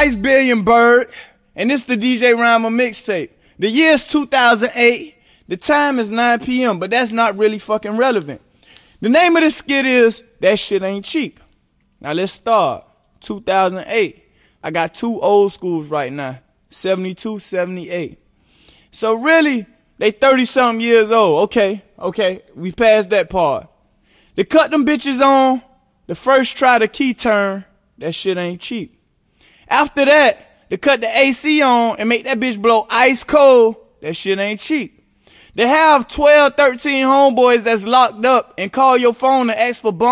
Ice Billion Bird, and it's the DJ Rhymer mixtape. The year is 2008. The time is 9 p.m., but that's not really fucking relevant. The name of the skit is That Shit Ain't Cheap. Now let's start. 2008. I got two old schools right now. 72, 78. So really, they 30-something years old. Okay, we passed that part. They cut them bitches on the first try to key turn. That shit ain't cheap. After that, they cut the AC on and make that bitch blow ice cold. That shit ain't cheap. They have 12, 13 homeboys that's locked up and call your phone to ask for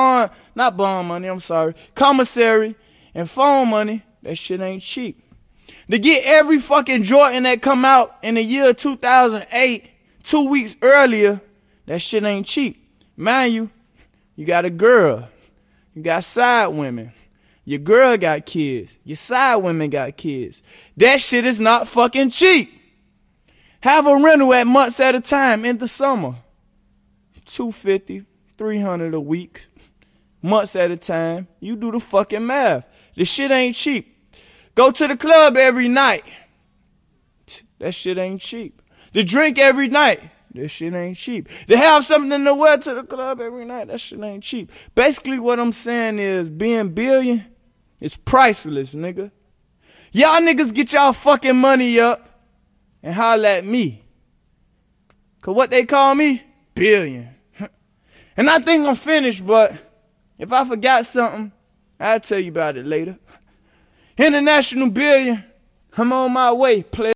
commissary and phone money. That shit ain't cheap. They get every fucking Jordan that come out in the year 2008, 2 weeks earlier. That shit ain't cheap. Mind you, you got a girl. You got side women. Your girl got kids. Your side women got kids. That shit is not fucking cheap. Have a rental at months at a time in the summer. $250, $300 a week. Months at a time. You do the fucking math. This shit ain't cheap. Go to the club every night. That shit ain't cheap. To drink every night. This shit ain't cheap. To have something to wear to the club every night. That shit ain't cheap. Basically what I'm saying is being billion is priceless, nigga. Y'all niggas get y'all fucking money up and holler at me. Cause what they call me? Billion. And I think I'm finished, but if I forgot something, I'll tell you about it later. International billion. I'm on my way, player.